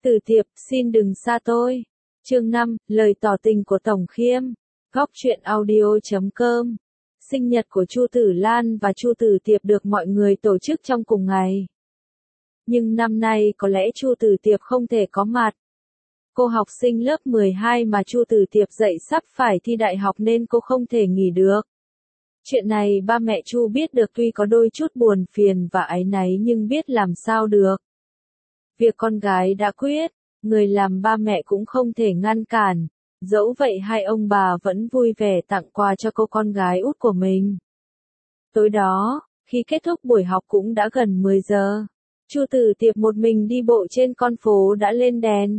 Từ Tiệp, xin đừng xa tôi. Chương 5, lời tỏ tình của Tổng Khiêm. Góc truyện audio.com. Sinh nhật của Chu Tử Lan và Chu Tử Tiệp được mọi người tổ chức trong cùng ngày. Nhưng năm nay có lẽ Chu Tử Tiệp không thể có mặt. Cô học sinh lớp 12 mà Chu Tử Tiệp dạy sắp phải thi đại học nên cô không thể nghỉ được. Chuyện này ba mẹ Chu biết được tuy có đôi chút buồn phiền và áy náy nhưng biết làm sao được. Việc con gái đã quyết, người làm ba mẹ cũng không thể ngăn cản. Dẫu vậy hai ông bà vẫn vui vẻ tặng quà cho cô con gái út của mình. Tối đó, khi kết thúc buổi học cũng đã gần 10 giờ. Chu Tử Tiệp một mình đi bộ trên con phố đã lên đèn.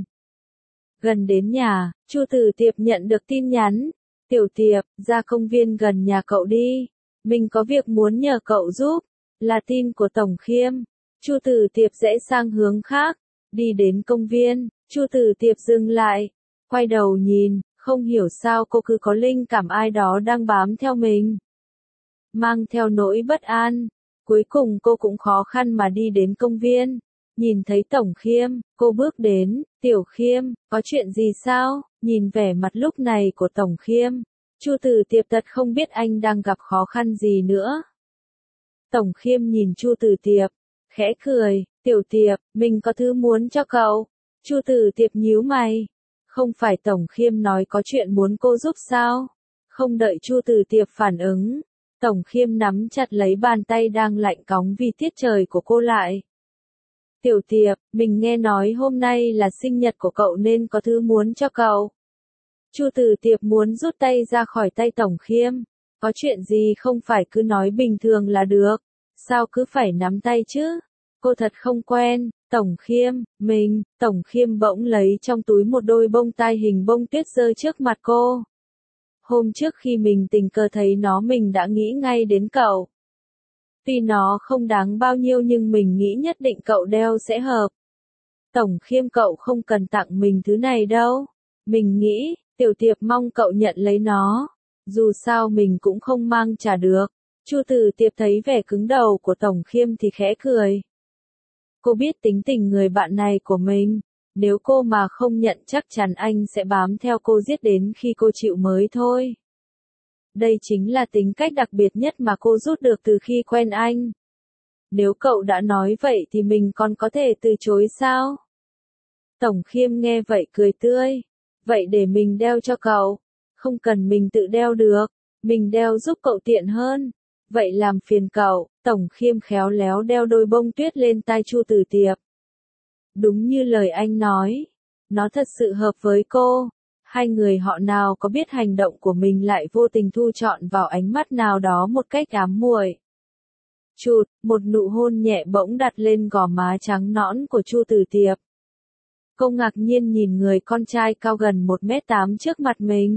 Gần đến nhà, Chu Tử Tiệp nhận được tin nhắn. Tiểu Tiệp, ra công viên gần nhà cậu đi. Mình có việc muốn nhờ cậu giúp. Là tin của Tổng Khiêm. Chu Tử Tiệp rẽ sang hướng khác. Đi đến công viên, Chu Tử Tiệp dừng lại. Quay đầu nhìn, không hiểu sao cô cứ có linh cảm ai đó đang bám theo mình. Mang theo nỗi bất an. Cuối cùng cô cũng khó khăn mà đi đến công viên. Nhìn thấy Tổng Khiêm, cô bước đến. Tiểu Khiêm, có chuyện gì sao? Nhìn vẻ mặt lúc này của Tổng Khiêm, Chu Tử Tiệp thật không biết anh đang gặp khó khăn gì nữa. Tổng Khiêm nhìn Chu Tử Tiệp, khẽ cười. Tiểu Tiệp, mình có thứ muốn cho cậu. Chu Tử Tiệp nhíu mày. Không phải Tổng Khiêm nói có chuyện muốn cô giúp sao? Không đợi Chu Tử Tiệp phản ứng, Tổng Khiêm nắm chặt lấy bàn tay đang lạnh cóng vì tiết trời của cô lại. Tiểu Tiệp, mình nghe nói hôm nay là sinh nhật của cậu nên có thứ muốn cho cậu. Chu Tử Tiệp muốn rút tay ra khỏi tay Tổng Khiêm. Có chuyện gì không phải cứ nói bình thường là được. Sao cứ phải nắm tay chứ? Cô thật không quen. Tổng Khiêm, Tổng Khiêm bỗng lấy trong túi một đôi bông tai hình bông tuyết giơ trước mặt cô. Hôm trước khi mình tình cờ thấy nó mình đã nghĩ ngay đến cậu. Tuy nó không đáng bao nhiêu nhưng mình nghĩ nhất định cậu đeo sẽ hợp. Tổng Khiêm, cậu không cần tặng mình thứ này đâu. Mình nghĩ, Tiểu Tiệp mong cậu nhận lấy nó. Dù sao mình cũng không mang trả được. Chu Tử Tiệp thấy vẻ cứng đầu của Tổng Khiêm thì khẽ cười. Cô biết tính tình người bạn này của mình. Nếu cô mà không nhận chắc chắn anh sẽ bám theo cô giết đến khi cô chịu mới thôi. Đây chính là tính cách đặc biệt nhất mà cô rút được từ khi quen anh. Nếu cậu đã nói vậy thì mình còn có thể từ chối sao? Tổng Khiêm nghe vậy cười tươi. Vậy để mình đeo cho cậu. Không cần mình tự đeo được. Mình đeo giúp cậu tiện hơn. Vậy làm phiền cậu. Tổng Khiêm khéo léo đeo đôi bông tuyết lên tai Chu Tử Tiệp. Đúng như lời anh nói. Nó thật sự hợp với cô. Hai người họ nào có biết hành động của mình lại vô tình thu trọn vào ánh mắt nào đó một cách ám muội. Chụt, một nụ hôn nhẹ bỗng đặt lên gò má trắng nõn của Chu Tử Tiệp. Cô ngạc nhiên nhìn người con trai cao gần 1m8 trước mặt mình.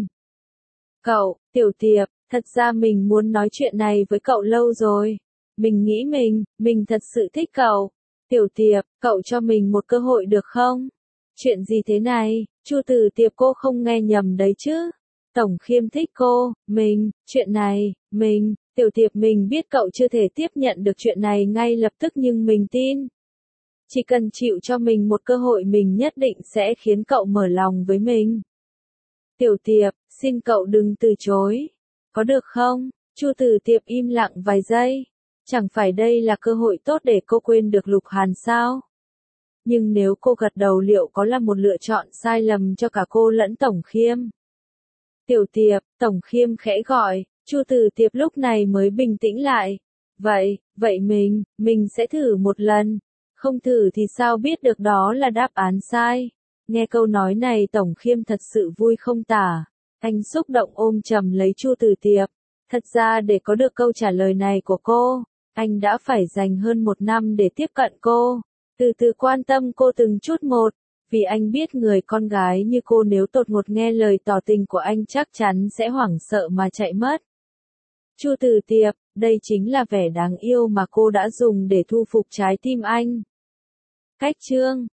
Cậu, Tiểu Tiệp, thật ra mình muốn nói chuyện này với cậu lâu rồi. Mình nghĩ mình thật sự thích cậu. Tiểu Tiệp, cậu cho mình một cơ hội được không? Chuyện gì thế này? Chu Tử Tiệp, cô không nghe nhầm đấy chứ? Tổng Khiêm thích cô, chuyện này, Tiểu Tiệp, mình biết cậu chưa thể tiếp nhận được chuyện này ngay lập tức nhưng mình tin. Chỉ cần chịu cho mình một cơ hội mình nhất định sẽ khiến cậu mở lòng với mình. Tiểu Tiệp, xin cậu đừng từ chối. Có được không? Chu Tử Tiệp im lặng vài giây. Chẳng phải đây là cơ hội tốt để cô quên được Lục Hàn sao? Nhưng nếu cô gật đầu liệu có là một lựa chọn sai lầm cho cả cô lẫn Tổng Khiêm? Tiểu Tiệp, Tổng Khiêm khẽ gọi. Chu Tử Tiệp lúc này mới bình tĩnh lại. Vậy mình sẽ thử một lần. Không thử thì sao biết được đó là đáp án sai. Nghe câu nói này Tổng Khiêm thật sự vui không tả. Anh xúc động ôm chầm lấy Chu Tử Tiệp. Thật ra để có được câu trả lời này của cô, anh đã phải dành hơn 1 năm để tiếp cận cô. Từ từ quan tâm cô từng chút một. Vì anh biết người con gái như cô nếu đột ngột nghe lời tỏ tình của anh chắc chắn sẽ hoảng sợ mà chạy mất. Chu Tử Tiệp, đây chính là vẻ đáng yêu mà cô đã dùng để thu phục trái tim anh. Cách chương